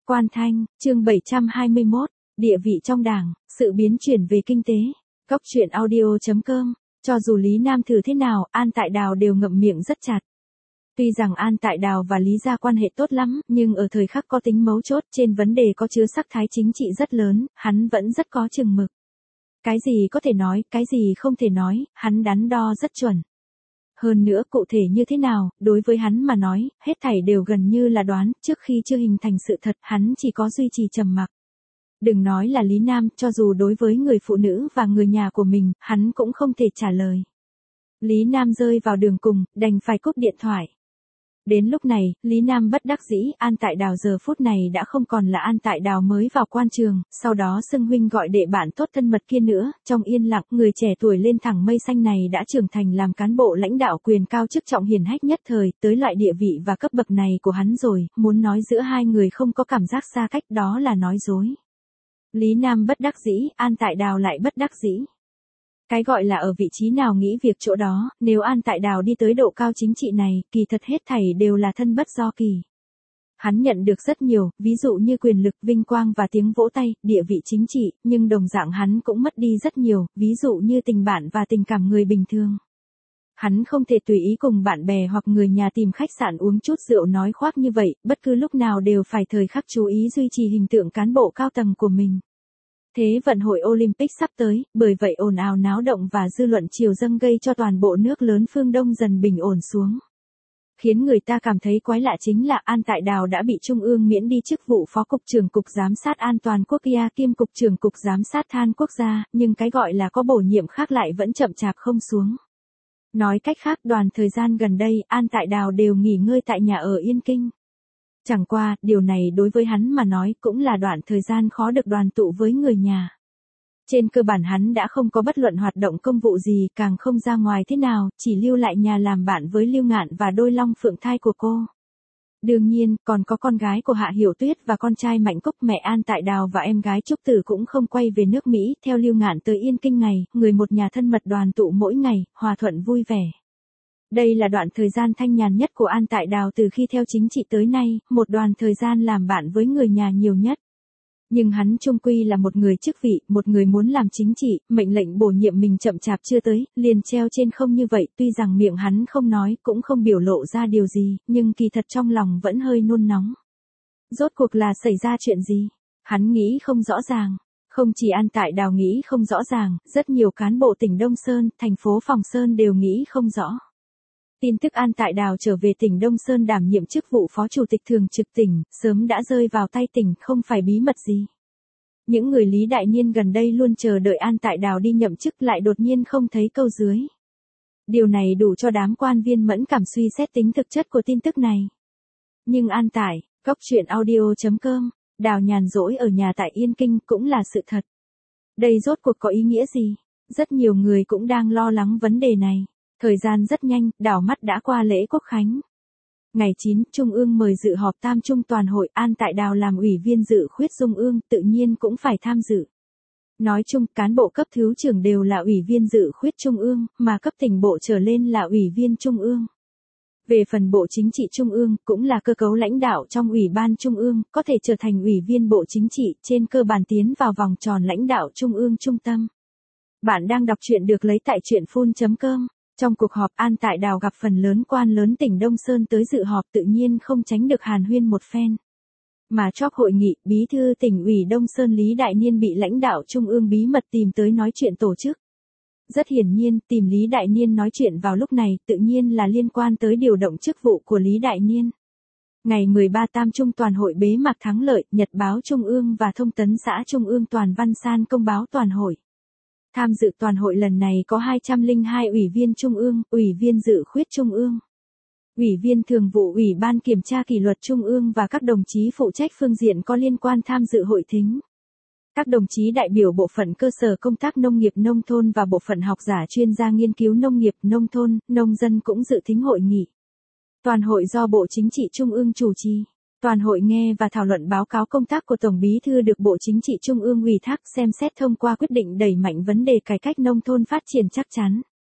Quan Thanh, chương 721, địa vị trong đảng, sự biến chuyển về kinh tế. Góc truyện audio.com. Cho dù Lý Nam thử thế nào, An Tại Đào đều ngậm miệng rất chặt. Tuy rằng An Tại Đào và Lý gia quan hệ tốt lắm, nhưng ở thời khắc có tính mấu chốt trên vấn đề có chứa sắc thái chính trị rất lớn, hắn vẫn rất có chừng mực. Cái gì có thể nói, cái gì không thể nói, hắn đắn đo rất chuẩn. Hơn nữa cụ thể như thế nào, đối với hắn mà nói, hết thảy đều gần như là đoán, trước khi chưa hình thành sự thật, hắn chỉ có duy trì trầm mặc. Đừng nói là Lý Nam, cho dù đối với người phụ nữ và người nhà của mình, hắn cũng không thể trả lời. Lý Nam rơi vào đường cùng, đành phải cúp điện thoại. Đến lúc này, Lý Nam bất đắc dĩ, An Tại Đào giờ phút này đã không còn là An Tại Đào mới vào quan trường, sau đó xưng huynh gọi đệ bạn tốt thân mật kia nữa, trong yên lặng, người trẻ tuổi lên thẳng mây xanh này đã trưởng thành làm cán bộ lãnh đạo quyền cao chức trọng hiển hách nhất thời, tới loại địa vị và cấp bậc này của hắn rồi, muốn nói giữa hai người không có cảm giác xa cách đó là nói dối. Lý Nam bất đắc dĩ, An Tại Đào lại bất đắc dĩ. Cái gọi là ở vị trí nào nghĩ việc chỗ đó, nếu An Tại Đào đi tới độ cao chính trị này, kỳ thật hết thảy đều là thân bất do kỳ. Hắn nhận được rất nhiều, ví dụ như quyền lực, vinh quang và tiếng vỗ tay, địa vị chính trị, nhưng đồng dạng hắn cũng mất đi rất nhiều, ví dụ như tình bạn và tình cảm người bình thường. Hắn không thể tùy ý cùng bạn bè hoặc người nhà tìm khách sạn uống chút rượu nói khoác như vậy, bất cứ lúc nào đều phải thời khắc chú ý duy trì hình tượng cán bộ cao tầng của mình. Thế vận hội Olympic sắp tới, bởi vậy ồn ào náo động và dư luận triều dâng gây cho toàn bộ nước lớn phương Đông dần bình ổn xuống. Khiến người ta cảm thấy quái lạ chính là An Tại Đào đã bị Trung ương miễn đi chức vụ Phó Cục trưởng Cục Giám sát An toàn Quốc gia kiêm Cục trưởng Cục Giám sát Than Quốc gia, nhưng cái gọi là có bổ nhiệm khác lại vẫn chậm chạp không xuống. Nói cách khác, đoàn thời gian gần đây, An Tại Đào đều nghỉ ngơi tại nhà ở Yên Kinh. Chẳng qua, điều này đối với hắn mà nói cũng là đoạn thời gian khó được đoàn tụ với người nhà. Trên cơ bản hắn đã không có bất luận hoạt động công vụ gì, càng không ra ngoài thế nào, chỉ lưu lại nhà làm bạn với Lưu Ngạn và đôi long phượng thai của cô. Đương nhiên, còn có con gái của Hạ Hiểu Tuyết và con trai Mạnh Cúc. Mẹ An Tại Đào và em gái Trúc Tử cũng không quay về nước Mỹ, theo Lưu Ngạn tới Yên Kinh ngày, người một nhà thân mật đoàn tụ mỗi ngày, hòa thuận vui vẻ. Đây là đoạn thời gian thanh nhàn nhất của An Tại Đào từ khi theo chính trị tới nay, một đoạn thời gian làm bạn với người nhà nhiều nhất. Nhưng hắn chung quy là một người chức vị, một người muốn làm chính trị, mệnh lệnh bổ nhiệm mình chậm chạp chưa tới, liền treo trên không như vậy, tuy rằng miệng hắn không nói, cũng không biểu lộ ra điều gì, nhưng kỳ thật trong lòng vẫn hơi nôn nóng. Rốt cuộc là xảy ra chuyện gì? Hắn nghĩ không rõ ràng. Không chỉ An Tại Đào nghĩ không rõ ràng, rất nhiều cán bộ tỉnh Đông Sơn, thành phố Phòng Sơn đều nghĩ không rõ. Tin tức An Tại Đào trở về tỉnh Đông Sơn đảm nhiệm chức vụ phó chủ tịch thường trực tỉnh, sớm đã rơi vào tay tỉnh, không phải bí mật gì. Những người Lý Đại Niên gần đây luôn chờ đợi An Tại Đào đi nhậm chức lại đột nhiên không thấy câu dưới. Điều này đủ cho đám quan viên mẫn cảm suy xét tính thực chất của tin tức này. Nhưng An Tại, góc truyện audio.com, Đào nhàn rỗi ở nhà tại Yên Kinh cũng là sự thật. Đây rốt cuộc có ý nghĩa gì? Rất nhiều người cũng đang lo lắng vấn đề này. Thời gian rất nhanh, đảo mắt đã qua lễ Quốc khánh. Ngày 9, Trung ương mời dự họp Tam Trung toàn hội, An Tại Đào làm ủy viên dự khuyết Trung ương, tự nhiên cũng phải tham dự. Nói chung, cán bộ cấp thứ trưởng đều là ủy viên dự khuyết Trung ương, mà cấp tỉnh bộ trở lên là ủy viên Trung ương. Về phần Bộ Chính trị Trung ương, cũng là cơ cấu lãnh đạo trong Ủy ban Trung ương, có thể trở thành ủy viên Bộ Chính trị, trên cơ bản tiến vào vòng tròn lãnh đạo Trung ương trung tâm. Bạn đang đọc truyện được lấy tại truyện.phun.com. Trong cuộc họp, An Tại Đào gặp phần lớn quan lớn tỉnh Đông Sơn tới dự họp, tự nhiên không tránh được hàn huyên một phen. Mà chóp hội nghị, bí thư tỉnh ủy Đông Sơn Lý Đại Niên bị lãnh đạo Trung ương bí mật tìm tới nói chuyện tổ chức. Rất hiển nhiên, tìm Lý Đại Niên nói chuyện vào lúc này, tự nhiên là liên quan tới điều động chức vụ của Lý Đại Niên. Ngày 13 Tam Trung toàn hội bế mạc thắng lợi, Nhật báo Trung ương và Thông tấn xã Trung ương Toàn Văn San công báo toàn hội. Tham dự toàn hội lần này có 202 ủy viên Trung ương, ủy viên dự khuyết Trung ương, ủy viên thường vụ Ủy ban kiểm tra kỷ luật Trung ương và các đồng chí phụ trách phương diện có liên quan tham dự hội thính. Các đồng chí đại biểu bộ phận cơ sở công tác nông nghiệp nông thôn và bộ phận học giả chuyên gia nghiên cứu nông nghiệp nông thôn, nông dân cũng dự thính hội nghị. Toàn hội do Bộ Chính trị Trung ương chủ trì. Toàn hội nghe và thảo luận báo cáo công tác của Tổng Bí thư được Bộ Chính trị Trung ương ủy thác xem xét thông qua quyết định đẩy mạnh vấn đề cải cách nông thôn phát triển chắc chắn.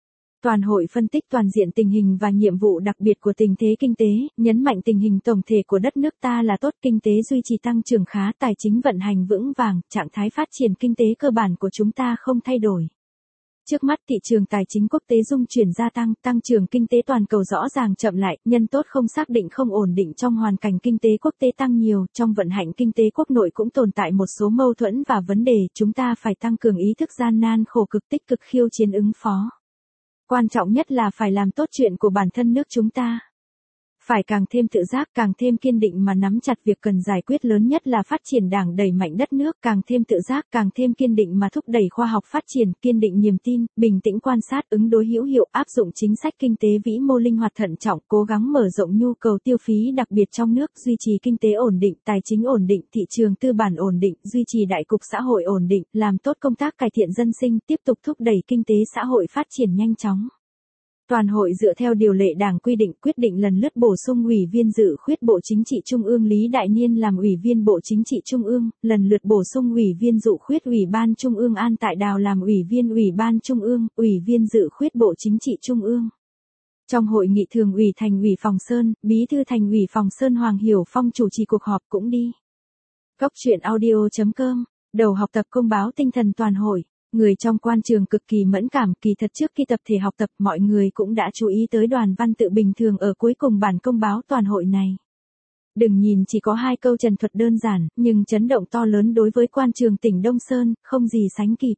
Toàn hội phân tích toàn diện tình hình và nhiệm vụ đặc biệt của tình thế kinh tế, nhấn mạnh tình hình tổng thể của đất nước ta là tốt, kinh tế duy trì tăng trưởng khá, tài chính vận hành vững vàng, trạng thái phát triển kinh tế cơ bản của chúng ta không thay đổi. Trước mắt thị trường tài chính quốc tế dung chuyển gia tăng, tăng trưởng kinh tế toàn cầu rõ ràng chậm lại, nhân tố không xác định không ổn định trong hoàn cảnh kinh tế quốc tế tăng nhiều, trong vận hành kinh tế quốc nội cũng tồn tại một số mâu thuẫn và vấn đề, chúng ta phải tăng cường ý thức gian nan khổ cực tích cực khiêu chiến ứng phó. Quan trọng nhất là phải làm tốt chuyện của bản thân nước chúng ta. Phải càng thêm tự giác, càng thêm kiên định mà nắm chặt việc cần giải quyết lớn nhất là phát triển Đảng, đẩy mạnh đất nước, càng thêm tự giác, càng thêm kiên định mà thúc đẩy khoa học phát triển, kiên định niềm tin, bình tĩnh quan sát, ứng đối hữu hiệu, áp dụng chính sách kinh tế vĩ mô linh hoạt thận trọng, cố gắng mở rộng nhu cầu tiêu phí đặc biệt trong nước, duy trì kinh tế ổn định, tài chính ổn định, thị trường tư bản ổn định, duy trì đại cục xã hội ổn định, làm tốt công tác cải thiện dân sinh, tiếp tục thúc đẩy kinh tế xã hội phát triển nhanh chóng. Toàn hội dựa theo điều lệ Đảng quy định quyết định lần lượt bổ sung Ủy viên dự khuyết Bộ Chính trị Trung ương Lý Đại Niên làm Ủy viên Bộ Chính trị Trung ương, lần lượt bổ sung Ủy viên dự khuyết Ủy ban Trung ương An Tại Đào làm Ủy ban Trung ương, Ủy viên dự khuyết Bộ Chính trị Trung ương. Trong hội nghị thường ủy Thành ủy Phòng Sơn, Bí thư Thành ủy Phòng Sơn Hoàng Hiểu Phong chủ trì cuộc họp cũng đi. Cốc truyện audio.com, đầu học tập công báo tinh thần toàn hội. Người trong quan trường cực kỳ mẫn cảm, kỳ thật trước khi tập thể học tập mọi người cũng đã chú ý tới đoàn văn tự bình thường ở cuối cùng bản công báo toàn hội này. Đừng nhìn chỉ có 2 câu trần thuật đơn giản, nhưng chấn động to lớn đối với quan trường tỉnh Đông Sơn, không gì sánh kịp.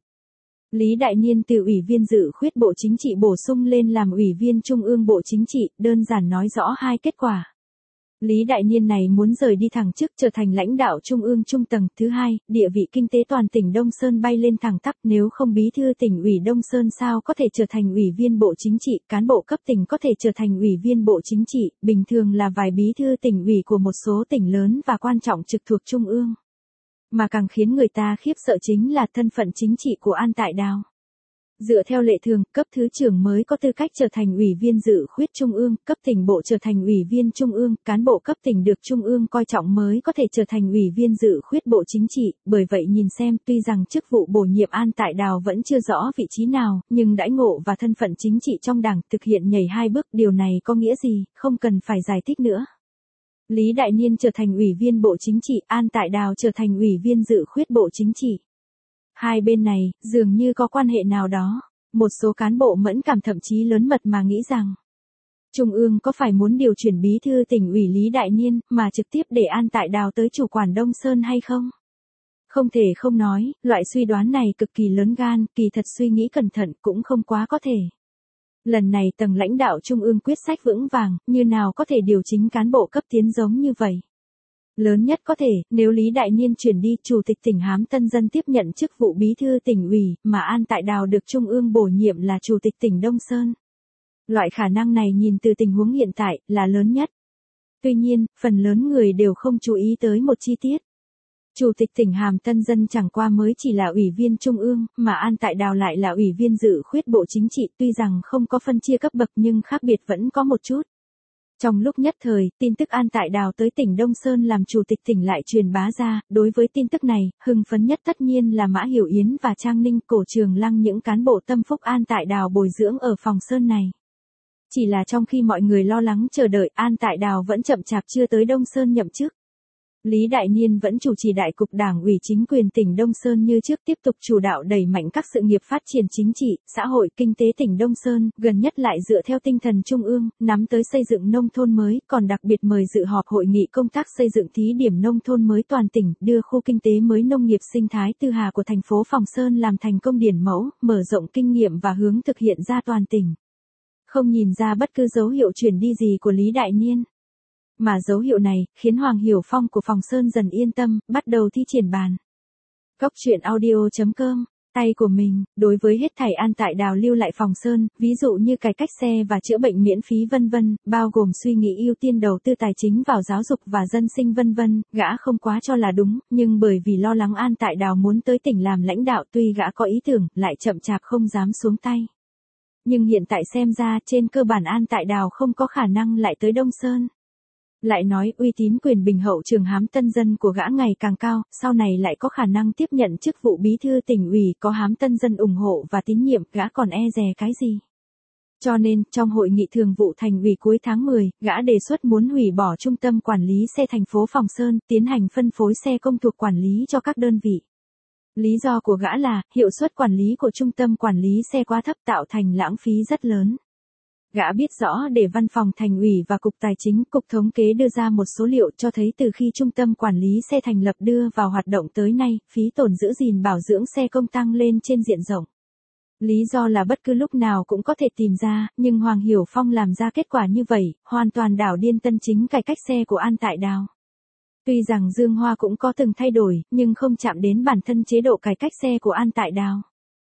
Lý Đại Niên từ Ủy viên dự khuyết Bộ Chính trị bổ sung lên làm Ủy viên Trung ương Bộ Chính trị, đơn giản nói rõ 2 kết quả. Lý Đại Niên này muốn rời đi thẳng chức trở thành lãnh đạo trung ương trung tầng. Thứ hai, địa vị kinh tế toàn tỉnh Đông Sơn bay lên thẳng tắp, nếu không bí thư tỉnh ủy Đông Sơn sao có thể trở thành ủy viên Bộ Chính trị, cán bộ cấp tỉnh có thể trở thành ủy viên Bộ Chính trị, bình thường là vài bí thư tỉnh ủy của một số tỉnh lớn và quan trọng trực thuộc trung ương. Mà càng khiến người ta khiếp sợ chính là thân phận chính trị của An Tại Đào. Dựa theo lệ thường, cấp thứ trưởng mới có tư cách trở thành ủy viên dự khuyết trung ương, cấp tỉnh bộ trở thành ủy viên trung ương, cán bộ cấp tỉnh được trung ương coi trọng mới có thể trở thành ủy viên dự khuyết Bộ Chính trị, bởi vậy nhìn xem tuy rằng chức vụ bổ nhiệm An Tại Đào vẫn chưa rõ vị trí nào, nhưng đãi ngộ và thân phận chính trị trong Đảng thực hiện nhảy 2 bước, điều này có nghĩa gì, không cần phải giải thích nữa. Lý Đại Niên trở thành ủy viên Bộ Chính trị, An Tại Đào trở thành ủy viên dự khuyết Bộ Chính trị. Hai bên này, dường như có quan hệ nào đó, một số cán bộ mẫn cảm thậm chí lớn mật mà nghĩ rằng Trung ương có phải muốn điều chuyển bí thư tỉnh ủy Lý Đại Niên mà trực tiếp để An Tại Đào tới chủ quản Đông Sơn hay không? Không thể không nói, loại suy đoán này cực kỳ lớn gan, kỳ thật suy nghĩ cẩn thận cũng không quá có thể. Lần này tầng lãnh đạo Trung ương quyết sách vững vàng, như nào có thể điều chỉnh cán bộ cấp tiến giống như vậy? Lớn nhất có thể, nếu Lý Đại Niên chuyển đi, Chủ tịch tỉnh Hám Tân Dân tiếp nhận chức vụ bí thư tỉnh ủy, mà An Tại Đào được Trung ương bổ nhiệm là Chủ tịch tỉnh Đông Sơn. Loại khả năng này nhìn từ tình huống hiện tại, là lớn nhất. Tuy nhiên, phần lớn người đều không chú ý tới một chi tiết. Chủ tịch tỉnh Hàm Tân Dân chẳng qua mới chỉ là ủy viên Trung ương, mà An Tại Đào lại là ủy viên dự khuyết Bộ Chính trị, tuy rằng không có phân chia cấp bậc nhưng khác biệt vẫn có một chút. Trong lúc nhất thời, tin tức An Tại Đào tới tỉnh Đông Sơn làm chủ tịch tỉnh lại truyền bá ra, đối với tin tức này, hưng phấn nhất tất nhiên là Mã Hiểu Yến và Trang Ninh, Cổ Trường Lăng, những cán bộ tâm phúc An Tại Đào bồi dưỡng ở Phòng Sơn này. Chỉ là trong khi mọi người lo lắng chờ đợi, An Tại Đào vẫn chậm chạp chưa tới Đông Sơn nhậm chức. Lý Đại Niên vẫn chủ trì đại cục Đảng ủy chính quyền tỉnh Đông Sơn như trước, tiếp tục chủ đạo đẩy mạnh các sự nghiệp phát triển chính trị, xã hội, kinh tế tỉnh Đông Sơn, gần nhất lại dựa theo tinh thần trung ương, nắm tới xây dựng nông thôn mới, còn đặc biệt mời dự họp hội nghị công tác xây dựng thí điểm nông thôn mới toàn tỉnh, đưa khu kinh tế mới nông nghiệp sinh thái Tư Hà của thành phố Phòng Sơn làm thành công điển mẫu, mở rộng kinh nghiệm và hướng thực hiện ra toàn tỉnh. Không nhìn ra bất cứ dấu hiệu chuyển đi gì của Lý Đại Niên. Mà dấu hiệu này, khiến Hoàng Hiểu Phong của Phòng Sơn dần yên tâm, bắt đầu thi triển bàn. Cốc truyện audio.com, tay của mình, đối với hết thảy An Tại Đào lưu lại Phòng Sơn, ví dụ như cải cách xe và chữa bệnh miễn phí vân vân, bao gồm suy nghĩ ưu tiên đầu tư tài chính vào giáo dục và dân sinh vân vân, gã không quá cho là đúng, nhưng bởi vì lo lắng An Tại Đào muốn tới tỉnh làm lãnh đạo, tuy gã có ý tưởng, lại chậm chạp không dám xuống tay. Nhưng hiện tại xem ra, trên cơ bản An Tại Đào không có khả năng lại tới Đông Sơn. Lại nói uy tín quyền bình hậu trường Hám Tân Dân của gã ngày càng cao, sau này lại có khả năng tiếp nhận chức vụ bí thư tỉnh ủy, có Hám Tân Dân ủng hộ và tín nhiệm, gã còn e dè cái gì? Cho nên, trong hội nghị thường vụ thành ủy cuối tháng 10, gã đề xuất muốn hủy bỏ trung tâm quản lý xe thành phố Phòng Sơn, tiến hành phân phối xe công thuộc quản lý cho các đơn vị. Lý do của gã là, hiệu suất quản lý của trung tâm quản lý xe quá thấp tạo thành lãng phí rất lớn. Gã biết rõ để văn phòng thành ủy và cục tài chính, cục thống kế đưa ra một số liệu cho thấy từ khi trung tâm quản lý xe thành lập đưa vào hoạt động tới nay, phí tổn giữ gìn bảo dưỡng xe công tăng lên trên diện rộng. Lý do là bất cứ lúc nào cũng có thể tìm ra, nhưng Hoàng Hiểu Phong làm ra kết quả như vậy, hoàn toàn đảo điên tân chính cải cách xe của An Tại Đào. Tuy rằng Dương Hoa cũng có từng thay đổi, nhưng không chạm đến bản thân chế độ cải cách xe của An Tại Đào.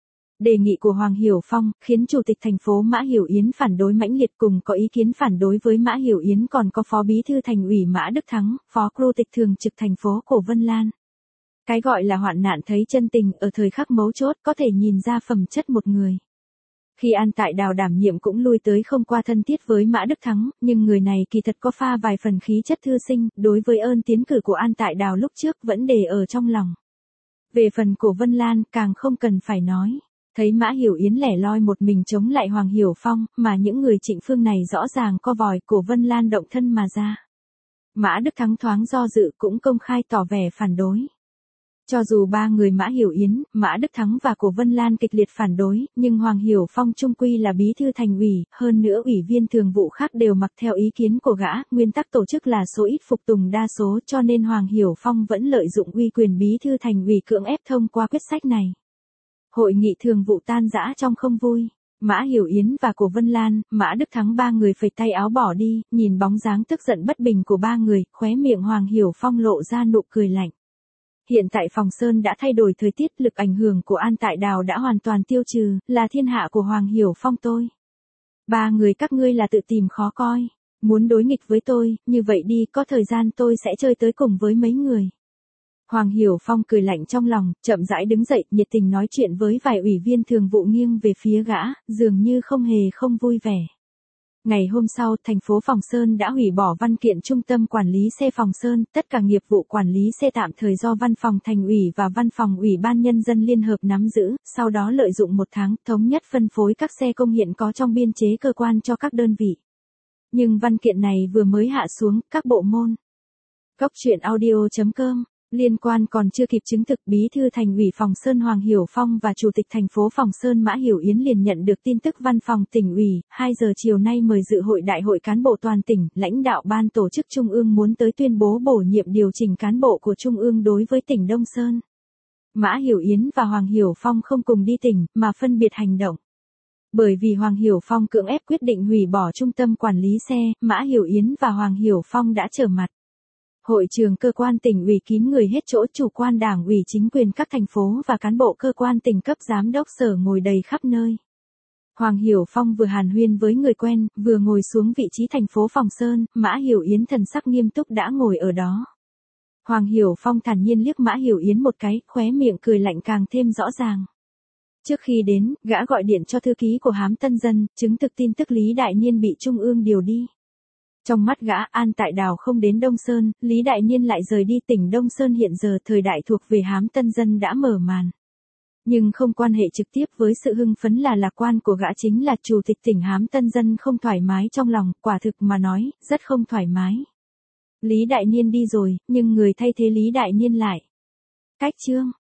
Đề nghị của Hoàng Hiểu Phong khiến Chủ tịch thành phố Mã Hiểu Yến phản đối mãnh liệt, cùng có ý kiến phản đối với Mã Hiểu Yến còn có Phó Bí thư Thành ủy Mã Đức Thắng, Phó Chủ tịch Thường trực thành phố Cổ Vân Lan. Cái gọi là hoạn nạn thấy chân tình ở thời khắc mấu chốt có thể nhìn ra phẩm chất một người. Khi An Tại Đào đảm nhiệm cũng lui tới không qua thân thiết với Mã Đức Thắng, nhưng người này kỳ thật có pha vài phần khí chất thư sinh, đối với ơn tiến cử của An Tại Đào lúc trước vẫn để ở trong lòng. Về phần Cổ Vân Lan càng không cần phải nói. Thấy Mã Hiểu Yến lẻ loi một mình chống lại Hoàng Hiểu Phong, mà những người Trịnh Phương này rõ ràng co vòi, Cổ Vân Lan động thân mà ra. Mã Đức Thắng thoáng do dự cũng công khai tỏ vẻ phản đối. Cho dù ba người Mã Hiểu Yến, Mã Đức Thắng và Cổ Vân Lan kịch liệt phản đối, nhưng Hoàng Hiểu Phong chung quy là bí thư thành ủy, hơn nữa ủy viên thường vụ khác đều mặc theo ý kiến của gã, nguyên tắc tổ chức là số ít phục tùng đa số, cho nên Hoàng Hiểu Phong vẫn lợi dụng uy quyền bí thư thành ủy cưỡng ép thông qua quyết sách này. Hội nghị thường vụ tan rã trong không vui. Mã Hiểu Yến và Cổ Vân Lan, Mã Đức Thắng ba người phẩy tay áo bỏ đi, nhìn bóng dáng tức giận bất bình của ba người, khóe miệng Hoàng Hiểu Phong lộ ra nụ cười lạnh. Hiện tại Phòng Sơn đã thay đổi thời tiết, lực ảnh hưởng của An Tại Đào đã hoàn toàn tiêu trừ, là thiên hạ của Hoàng Hiểu Phong tôi. Ba người các ngươi là tự tìm khó coi, muốn đối nghịch với tôi, như vậy đi, có thời gian tôi sẽ chơi tới cùng với mấy người. Hoàng Hiểu Phong cười lạnh trong lòng, chậm rãi đứng dậy, nhiệt tình nói chuyện với vài ủy viên thường vụ nghiêng về phía gã, dường như không vui vẻ. Ngày hôm sau, thành phố Phòng Sơn đã hủy bỏ văn kiện trung tâm quản lý xe Phòng Sơn, tất cả nghiệp vụ quản lý xe tạm thời do văn phòng thành ủy và văn phòng ủy ban nhân dân liên hợp nắm giữ, sau đó lợi dụng một tháng, thống nhất phân phối các xe công hiện có trong biên chế cơ quan cho các đơn vị. Nhưng văn kiện này vừa mới hạ xuống, các bộ môn. Góc truyện audio.com Liên quan còn chưa kịp chứng thực, Bí thư Thành ủy Phòng Sơn Hoàng Hiểu Phong và Chủ tịch thành phố Phòng Sơn Mã Hiểu Yến liền nhận được tin tức văn phòng tỉnh ủy, 2 giờ chiều nay mời dự hội đại hội cán bộ toàn tỉnh, lãnh đạo ban tổ chức Trung ương muốn tới tuyên bố bổ nhiệm điều chỉnh cán bộ của Trung ương đối với tỉnh Đông Sơn. Mã Hiểu Yến và Hoàng Hiểu Phong không cùng đi tỉnh, mà phân biệt hành động. Bởi vì Hoàng Hiểu Phong cưỡng ép quyết định hủy bỏ trung tâm quản lý xe, Mã Hiểu Yến và Hoàng Hiểu Phong đã trở mặt. Hội trường cơ quan tỉnh ủy kín người hết chỗ, chủ quan đảng ủy chính quyền các thành phố và cán bộ cơ quan tỉnh cấp giám đốc sở ngồi đầy khắp nơi. Hoàng Hiểu Phong vừa hàn huyên với người quen, vừa ngồi xuống vị trí thành phố Phòng Sơn, Mã Hiểu Yến thần sắc nghiêm túc đã ngồi ở đó. Hoàng Hiểu Phong thản nhiên liếc Mã Hiểu Yến một cái, khóe miệng cười lạnh càng thêm rõ ràng. Trước khi đến, gã gọi điện cho thư ký của Hám Tân Dân, chứng thực tin tức Lý Đại Niên bị Trung ương điều đi. Trong mắt gã, An Tại Đào không đến Đông Sơn, Lý Đại Niên lại rời đi, tỉnh Đông Sơn hiện giờ thời đại thuộc về Hám Tân Dân đã mở màn. Nhưng không quan hệ trực tiếp với sự hưng phấn là lạc quan của gã chính là Chủ tịch tỉnh Hám Tân Dân không thoải mái trong lòng, quả thực mà nói, rất không thoải mái. Lý Đại Niên đi rồi, nhưng người thay thế Lý Đại Niên lại. Cách chương.